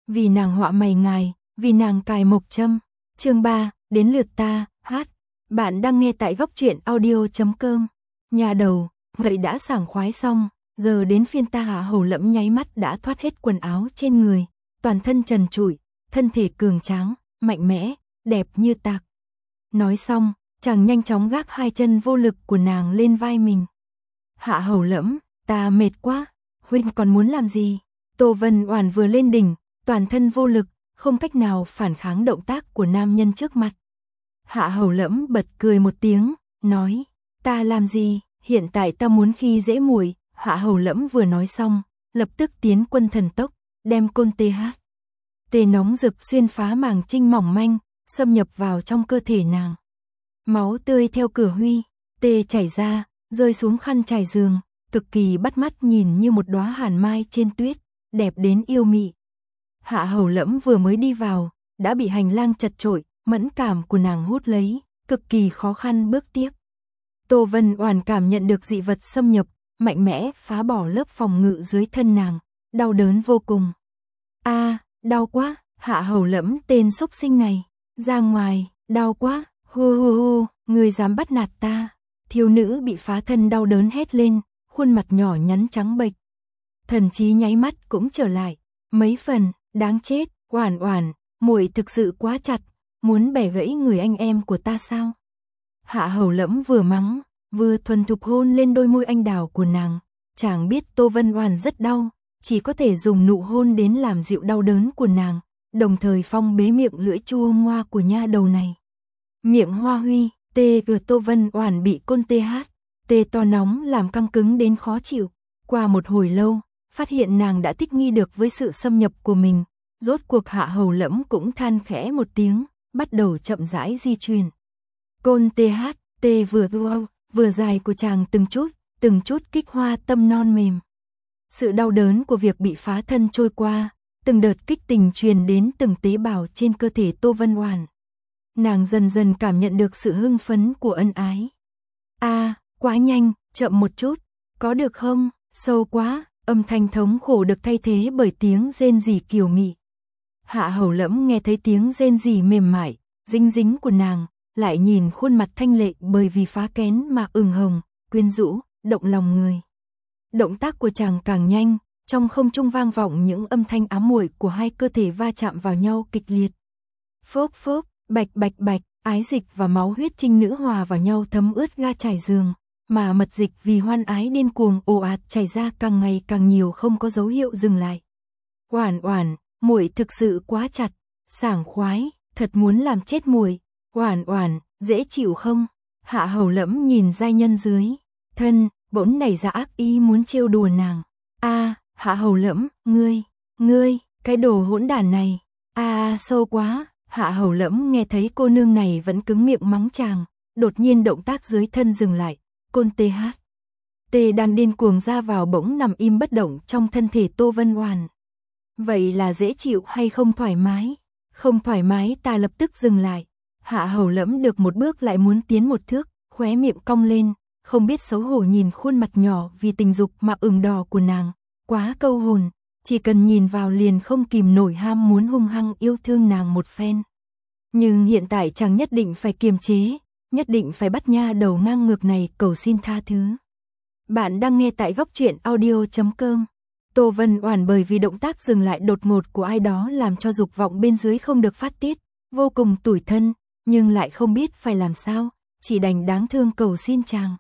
vì nàng họa mày ngài, vì nàng cài mộc châm. Chương 3, đến lượt ta, hát. Bạn đang nghe tại góc truyện audio.com. Nhà đầu, vậy đã sảng khoái xong, giờ đến phiên ta. Hạ Hầu Lẫm nháy mắt đã thoát hết quần áo trên người, toàn thân trần trụi, thân thể cường tráng, mạnh mẽ, đẹp như tạc. Nói xong, chàng nhanh chóng gác hai chân vô lực của nàng lên vai mình. Hạ Hầu Lẫm, ta mệt quá, huynh còn muốn làm gì? Tô Vân Oản vừa lên đỉnh, toàn thân vô lực, không cách nào phản kháng động tác của nam nhân trước mặt. Hạ Hầu Lẫm bật cười một tiếng, nói, ta làm gì, hiện tại ta muốn khi dễ muội. Hạ Hầu Lẫm vừa nói xong, lập tức tiến quân thần tốc, đem côn tê nóng rực xuyên phá màng trinh mỏng manh, xâm nhập vào trong cơ thể nàng. Máu tươi theo cửa huy, tê chảy ra, rơi xuống khăn trải giường, cực kỳ bắt mắt, nhìn như một đóa hàn mai trên tuyết, đẹp đến yêu mị. Hạ Hầu Lẫm vừa mới đi vào, đã bị hành lang chật chội, mẫn cảm của nàng hút lấy, cực kỳ khó khăn bước tiếp. Tô Vân Oản cảm nhận được dị vật xâm nhập, mạnh mẽ phá bỏ lớp phòng ngự dưới thân nàng, đau đớn vô cùng. A, đau quá, Hạ Hầu Lẫm tên xúc sinh này, ra ngoài, đau quá, hu, người dám bắt nạt ta. Thiếu nữ bị phá thân đau đớn hét lên, khuôn mặt nhỏ nhắn trắng bệch. Thần trí nháy mắt cũng trở lại, mấy phần, đáng chết, Oản Oản, muội thực sự quá chặt, muốn bẻ gãy người anh em của ta sao? Hạ Hầu Lẫm vừa mắng, vừa thuần thục hôn lên đôi môi anh đào của nàng, chàng biết Tô Vân Oản rất đau, chỉ có thể dùng nụ hôn đến làm dịu đau đớn của nàng, đồng thời phong bế miệng lưỡi chua ngoa của nha đầu này. Miệng hoa huy, tê của Tô Vân Oản bị côn tê to nóng làm căng cứng đến khó chịu. Qua một hồi lâu, phát hiện nàng đã thích nghi được với sự xâm nhập của mình, rốt cuộc Hạ Hầu Lẫm cũng than khẽ một tiếng, bắt đầu chậm rãi di chuyển. Côn tê vừa dài của chàng từng chút kích hoa tâm non mềm. Sự đau đớn của việc bị phá thân trôi qua, từng đợt kích tình truyền đến từng tế bào trên cơ thể Tô Vân Oản. Nàng dần dần cảm nhận được sự hưng phấn của ân ái. A, quá nhanh, chậm một chút, có được không? Sâu quá, âm thanh thống khổ được thay thế bởi tiếng rên rỉ kiều mị. Hạ Hầu Lẫm nghe thấy tiếng rên rỉ mềm mại, dính dính của nàng, lại nhìn khuôn mặt thanh lệ bởi vì phá kén mà ửng hồng, quyến rũ, động lòng người. Động tác của chàng càng nhanh, trong không trung vang vọng những âm thanh ám muội của hai cơ thể va chạm vào nhau kịch liệt. Phốc phốc, bạch, ái dịch và máu huyết trinh nữ hòa vào nhau thấm ướt ga trải giường, mà mật dịch vì hoan ái điên cuồng ồ ạt chảy ra càng ngày càng nhiều, không có dấu hiệu dừng lại. Oản Oản, muội thực sự quá chặt, sảng khoái, thật muốn làm chết muội. Oản Oản, dễ chịu không? Hạ Hầu Lẫm nhìn giai nhân dưới thân, bỗng nảy ra ác ý muốn trêu đùa nàng. A, Hạ Hầu Lẫm, ngươi, cái đồ hỗn đản này. A, sâu quá. Hạ Hầu Lẫm nghe thấy cô nương này vẫn cứng miệng mắng chàng, đột nhiên động tác dưới thân dừng lại, côn tê đang điên cuồng ra vào bỗng nằm im bất động trong thân thể Tô Vân Oản. Vậy là dễ chịu hay không thoải mái? Không thoải mái, ta lập tức dừng lại. Hạ Hầu Lẫm được một bước lại muốn tiến một thước, khóe miệng cong lên, không biết xấu hổ nhìn khuôn mặt nhỏ vì tình dục mà ửng đỏ của nàng, quá câu hồn, chỉ cần nhìn vào liền không kìm nổi ham muốn hung hăng yêu thương nàng một phen. Nhưng hiện tại chàng nhất định phải kiềm chế, nhất định phải bắt nha đầu ngang ngược này cầu xin tha thứ. Bạn đang nghe tại góc truyện audio.com. Tô Vân Oản bởi vì động tác dừng lại đột ngột của ai đó làm cho dục vọng bên dưới không được phát tiết, vô cùng tủi thân, nhưng lại không biết phải làm sao, chỉ đành đáng thương cầu xin chàng.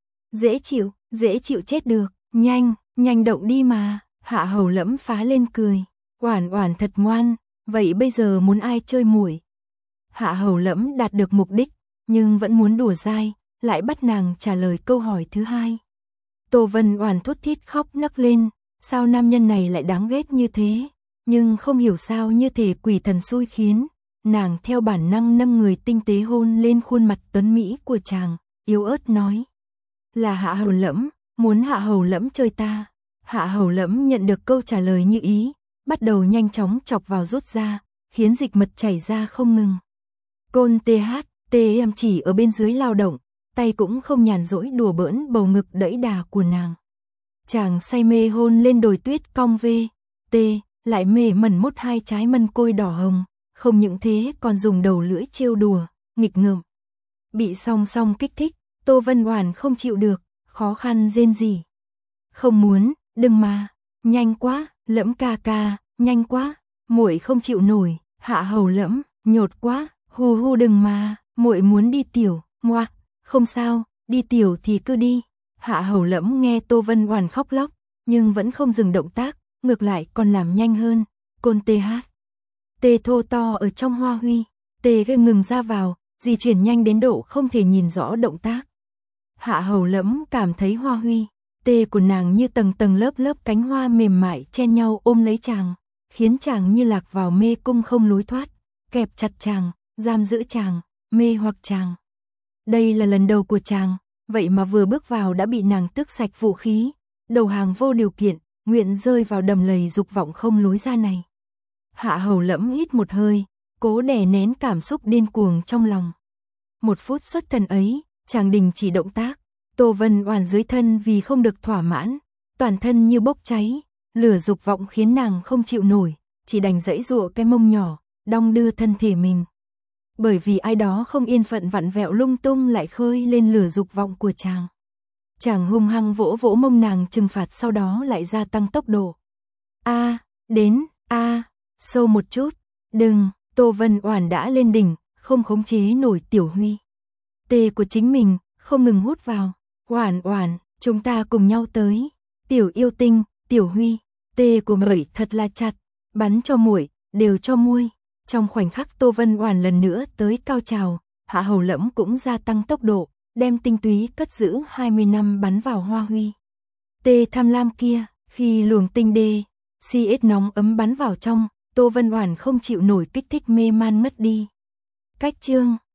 Dễ chịu chết được, nhanh động đi mà. Hạ Hầu Lẫm phá lên cười. Oản Oản thật ngoan, vậy bây giờ muốn ai chơi muội? Hạ Hầu Lẫm đạt được mục đích, nhưng vẫn muốn đùa dai, lại bắt nàng trả lời câu hỏi thứ hai. Tô Vân Oản thút thít khóc nấc lên, sao nam nhân này lại đáng ghét như thế, nhưng không hiểu sao như thể quỷ thần xui khiến, nàng theo bản năng nâng người tinh tế hôn lên khuôn mặt tuấn mỹ của chàng, yếu ớt nói. Là Hạ Hầu Lẫm, muốn Hạ Hầu Lẫm chơi ta. Hạ Hầu Lẫm nhận được câu trả lời như ý, bắt đầu nhanh chóng chọc vào rút ra, khiến dịch mật chảy ra không ngừng. Côn em chỉ ở bên dưới lao động, tay cũng không nhàn rỗi đùa bỡn bầu ngực đẫy đà của nàng. Chàng say mê hôn lên đồi tuyết cong lại mê mẩn mút hai trái mân côi đỏ hồng, không những thế còn dùng đầu lưỡi trêu đùa, nghịch ngợm. Bị song song kích thích, Tô Vân Oản không chịu được, khó khăn rên rỉ. Không muốn, đừng mà, nhanh quá, Lẫm ca ca, nhanh quá, muội không chịu nổi, Hạ Hầu Lẫm, nhột quá, hu hu đừng mà, muội muốn đi tiểu, ngoạc, không sao, đi tiểu thì cứ đi. Hạ Hầu Lẫm nghe Tô Vân Oản khóc lóc, nhưng vẫn không dừng động tác, ngược lại còn làm nhanh hơn. Côn TH. Tê thô to ở trong hoa huy, tê gây ngừng ra vào, di chuyển nhanh đến độ không thể nhìn rõ động tác. Hạ Hầu Lẫm cảm thấy hoa huy, tê của nàng như tầng tầng lớp lớp cánh hoa mềm mại chen nhau ôm lấy chàng, khiến chàng như lạc vào mê cung không lối thoát, kẹp chặt chàng, giam giữ chàng, mê hoặc chàng. Đây là lần đầu của chàng, vậy mà vừa bước vào đã bị nàng tước sạch vũ khí, đầu hàng vô điều kiện, nguyện rơi vào đầm lầy dục vọng không lối ra này. Hạ Hầu Lẫm hít một hơi, cố đè nén cảm xúc điên cuồng trong lòng. Một phút xuất thần ấy, chàng đình chỉ động tác, Tô Vân Oản dưới thân vì không được thỏa mãn, toàn thân như bốc cháy, lửa dục vọng khiến nàng không chịu nổi, chỉ đành giãy giụa cái mông nhỏ, đong đưa thân thể mình. Bởi vì ai đó không yên phận vặn vẹo lung tung lại khơi lên lửa dục vọng của chàng. Chàng hung hăng vỗ vỗ mông nàng trừng phạt, sau đó lại gia tăng tốc độ. Đến, sâu một chút, đừng, Tô Vân Oản đã lên đỉnh, không khống chế nổi Tiểu Huy. Tê của chính mình, không ngừng hút vào. Oản Oản, chúng ta cùng nhau tới. Tiểu yêu tinh, Tiểu Huy, tê của muội thật là chặt, bắn cho muội, đều cho muôi. Trong khoảnh khắc Tô Vân Oản lần nữa tới cao trào, Hạ Hầu Lẫm cũng gia tăng tốc độ, đem tinh túy cất giữ 20 năm bắn vào hoa huy. Tê tham lam kia, khi luồng tinh đê, CS nóng ấm bắn vào trong, Tô Vân Oản không chịu nổi kích thích mê man ngất đi. Cách chương